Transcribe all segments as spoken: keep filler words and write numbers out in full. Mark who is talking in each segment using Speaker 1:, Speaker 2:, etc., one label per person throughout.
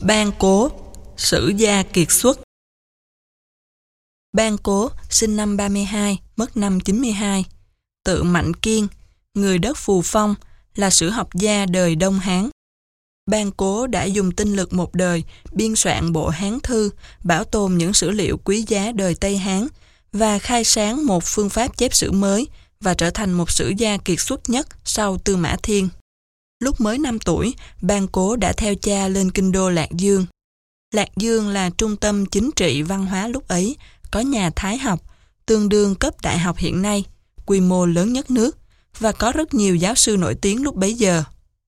Speaker 1: Ban Cố, sử gia kiệt xuất. Ban Cố sinh năm ba mươi hai, mất năm chín mươi hai. Tự Mạnh Kiên, người đất Phù Phong, là sử học gia đời Đông Hán. Ban Cố đã dùng tinh lực một đời biên soạn bộ Hán Thư, bảo tồn những sử liệu quý giá đời Tây Hán và khai sáng một phương pháp chép sử mới và trở thành một sử gia kiệt xuất nhất sau Tư Mã Thiên. Lúc mới năm tuổi, Ban Cố đã theo cha lên kinh đô Lạc Dương. Lạc Dương là trung tâm chính trị văn hóa lúc ấy, có nhà Thái học, tương đương cấp đại học hiện nay, quy mô lớn nhất nước, và có rất nhiều giáo sư nổi tiếng lúc bấy giờ.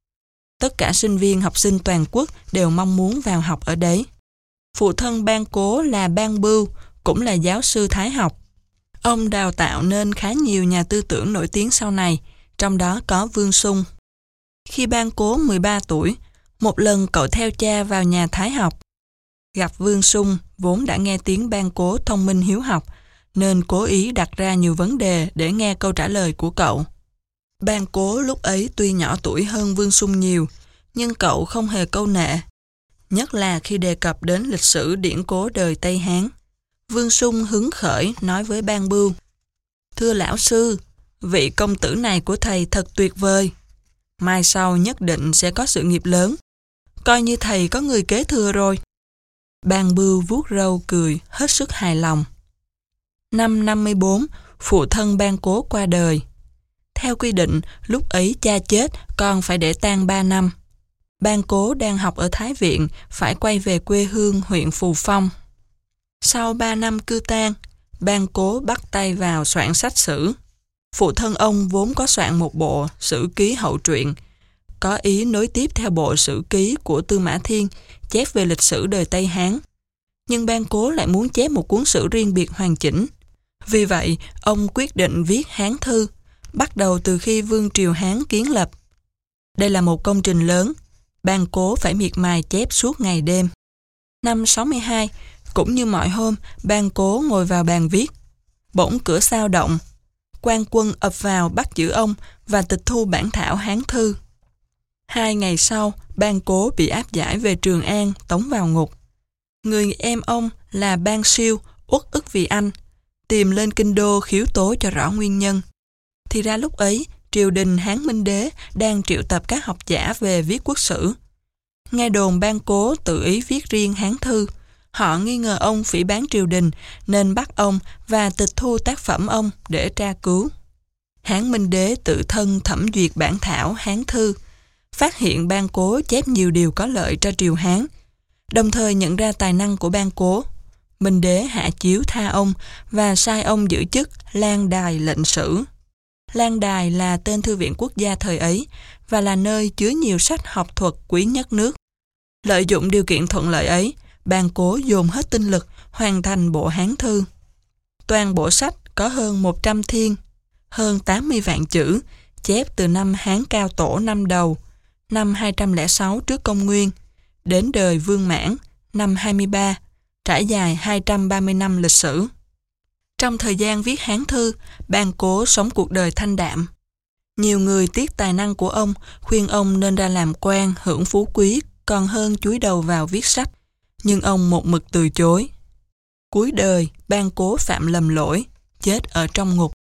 Speaker 1: Tất cả sinh viên học sinh toàn quốc đều mong muốn vào học ở đấy. Phụ thân Ban Cố là Ban Bưu, cũng là giáo sư Thái học. Ông đào tạo nên khá nhiều nhà tư tưởng nổi tiếng sau này, trong đó có Vương Sung. Khi Ban Cố mười ba tuổi, một lần cậu theo cha vào nhà Thái học. Gặp Vương Sung vốn đã nghe tiếng Ban Cố thông minh hiếu học, nên cố ý đặt ra nhiều vấn đề để nghe câu trả lời của cậu. Ban Cố lúc ấy tuy nhỏ tuổi hơn Vương Sung nhiều, nhưng cậu không hề câu nệ. Nhất là khi đề cập đến lịch sử điển cố đời Tây Hán. Vương Sung hứng khởi nói với Ban Bưu: "Thưa lão sư, vị công tử này của thầy thật tuyệt vời. Mai sau nhất định sẽ có sự nghiệp lớn. Coi như thầy có người kế thừa rồi." Ban Bưu vuốt râu cười, hết sức hài lòng. Năm năm mươi bốn, phụ thân Ban Cố qua đời. Theo quy định, lúc ấy cha chết, con phải để tang ba năm. Ban Cố đang học ở Thái Viện, phải quay về quê hương huyện Phù Phong. Sau ba năm cư tang, Ban Cố bắt tay vào soạn sách sử. Phụ thân ông vốn có soạn một bộ Sử Ký Hậu Truyện, có ý nối tiếp theo bộ Sử Ký của Tư Mã Thiên, chép về lịch sử đời Tây Hán. Nhưng Ban Cố lại muốn chép một cuốn sử riêng biệt hoàn chỉnh. Vì vậy, ông quyết định viết Hán Thư, bắt đầu từ khi Vương triều Hán kiến lập. Đây là một công trình lớn, Ban Cố phải miệt mài chép suốt ngày đêm. Năm sáu mươi hai, cũng như mọi hôm, Ban Cố ngồi vào bàn viết. Bỗng cửa sao động, quan quân ập vào bắt giữ ông và tịch thu bản thảo Hán Thư. Hai ngày sau, Ban Cố bị áp giải về Trường An, tống vào ngục. Người em ông là Ban Siêu uất ức vì anh, tìm lên kinh đô khiếu tố cho rõ nguyên nhân. Thì ra lúc ấy, triều đình Hán Minh Đế đang triệu tập các học giả về viết quốc sử. Nghe đồn Ban Cố tự ý viết riêng Hán Thư. Họ nghi ngờ ông phỉ báng triều đình nên bắt ông và tịch thu tác phẩm ông để tra cứu. Hán Minh Đế tự thân thẩm duyệt bản thảo Hán Thư, phát hiện Ban Cố chép nhiều điều có lợi cho triều Hán, đồng thời nhận ra tài năng của Ban Cố. Minh Đế hạ chiếu tha ông và sai ông giữ chức Lan Đài lệnh sử. Lan Đài là tên thư viện quốc gia thời ấy và là nơi chứa nhiều sách học thuật quý nhất nước. Lợi dụng điều kiện thuận lợi ấy, Ban Cố dồn hết tinh lực hoàn thành bộ Hán Thư. Toàn bộ sách có hơn một trăm thiên, hơn tám mươi vạn chữ, chép từ năm Hán Cao Tổ năm đầu, năm hai trăm lẻ sáu trước công nguyên, đến đời Vương Mãn, năm hai mươi ba, trải dài hai trăm ba mươi năm lịch sử. Trong thời gian viết Hán Thư, Ban Cố sống cuộc đời thanh đạm. Nhiều người tiếc tài năng của ông, khuyên ông nên ra làm quan, hưởng phú quý, còn hơn chúi đầu vào viết sách. Nhưng ông một mực từ chối. Cuối đời, Ban Cố phạm lầm lỗi, chết ở trong ngục.